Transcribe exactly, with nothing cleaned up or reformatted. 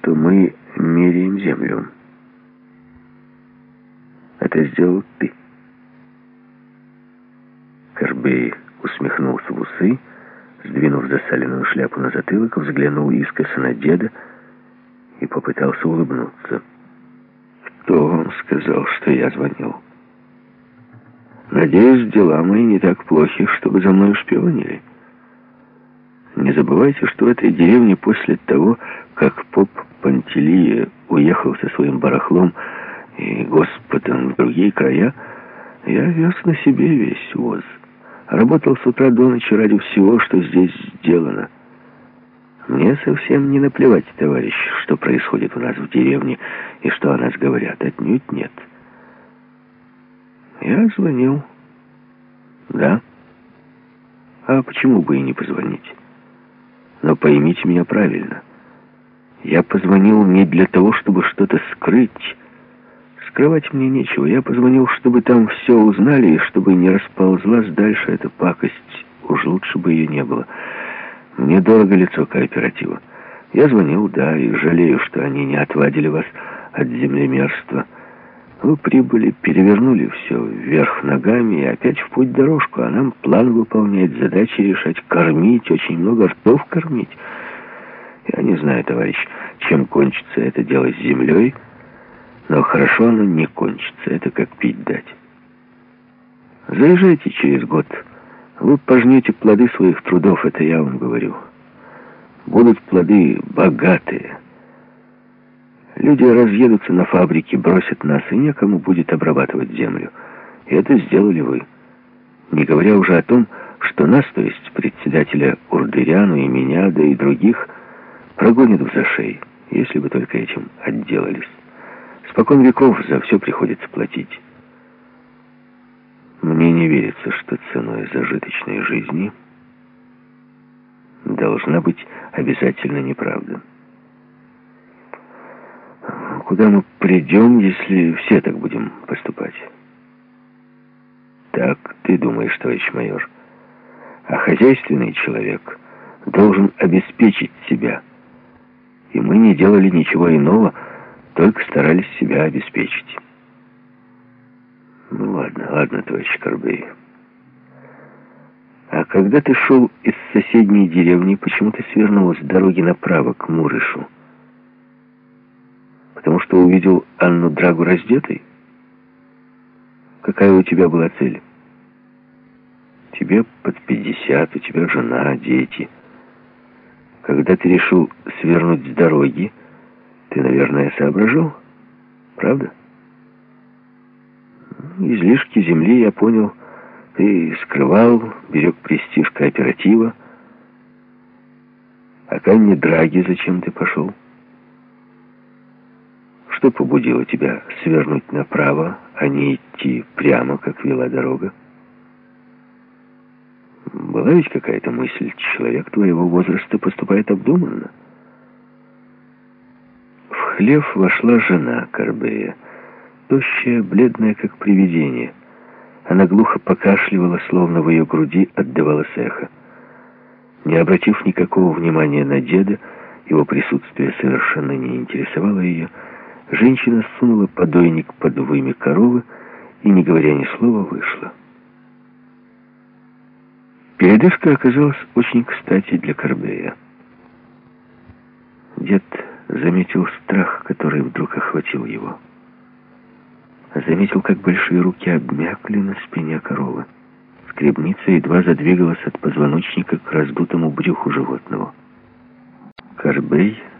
что мы меряем землю. Это сделал ты. Корбей усмехнулся в усы, сдвинув засаленную шляпу на затылок, взглянул искоса на деда и попытался улыбнуться. «Кто вам сказал, что я звонил? Надеюсь, дела мои не так плохи, чтобы за мной шпионили. Не забывайте, что в этой деревне после того, как поп Пантелея уехал со своим барахлом и господом в другие края, я вез на себе весь воз. Работал с утра до ночи ради всего, что здесь сделано. Мне совсем не наплевать, товарищ, что происходит у нас в деревне и что о нас говорят. Отнюдь нет. Я звонил. Да. А почему бы и не позвонить? Но поймите меня правильно. Я позвонил не для того, чтобы что-то скрыть. Скрывать мне нечего. Я позвонил, чтобы там все узнали, и чтобы не расползлась дальше эта пакость. Уж лучше бы ее не было. Мне дорого лицо кооператива. Я звонил, да, и жалею, что они не отвадили вас от землемерства. Вы прибыли, перевернули все вверх ногами и опять в путь дорожку, а нам план выполнять, задачи решать, кормить, очень много ртов кормить. Я не знаю, товарищ, чем кончится это дело с землей, но хорошо оно не кончится, это как пить дать. Заезжайте через год, вы пожнете плоды своих трудов, это я вам говорю. Будут плоды богатые. Люди разъедутся на фабрики, бросят нас, и некому будет обрабатывать землю. И это сделали вы. Не говоря уже о том, что нас, то есть председателя Урдыряну и меня, да и других, прогонят в зашей, если бы только этим отделались. Спокон веков за все приходится платить. Мне не верится, что ценой зажиточной жизни должна быть обязательно неправда. Куда мы придем, если все так будем поступать? Так ты думаешь, товарищ майор. А хозяйственный человек должен обеспечить себя. И мы не делали ничего иного, только старались себя обеспечить. Ну ладно, ладно, товарищ Корбей. А когда ты шел из соседней деревни, почему ты свернул с дороги направо к Мурышу? Потому что увидел Анну Драгу раздетой? Какая у тебя была цель? Тебе под пятьдесят, у тебя жена, дети. Когда ты решил свернуть с дороги, ты, наверное, соображал, правда? Излишки земли, я понял, ты скрывал, берег престиж кооператива. А к Анне Драге зачем ты пошел? Что побудило тебя свернуть направо, а не идти прямо, как вела дорога? Была ведь какая-то мысль, человек твоего возраста поступает обдуманно. В хлев вошла жена Корбея, тощая, бледная, как привидение. Она глухо покашливала, словно в ее груди отдавалось эхо. Не обратив никакого внимания на деда, его присутствие совершенно не интересовало ее, женщина сунула подойник под вымя коровы и, не говоря ни слова, вышла. Передышка оказалась очень кстати для Корбея. Дед заметил страх, который вдруг охватил его. Заметил, как большие руки обмякли на спине коровы. Скребница едва задвигалась от позвоночника к раздутому брюху животного. Корбей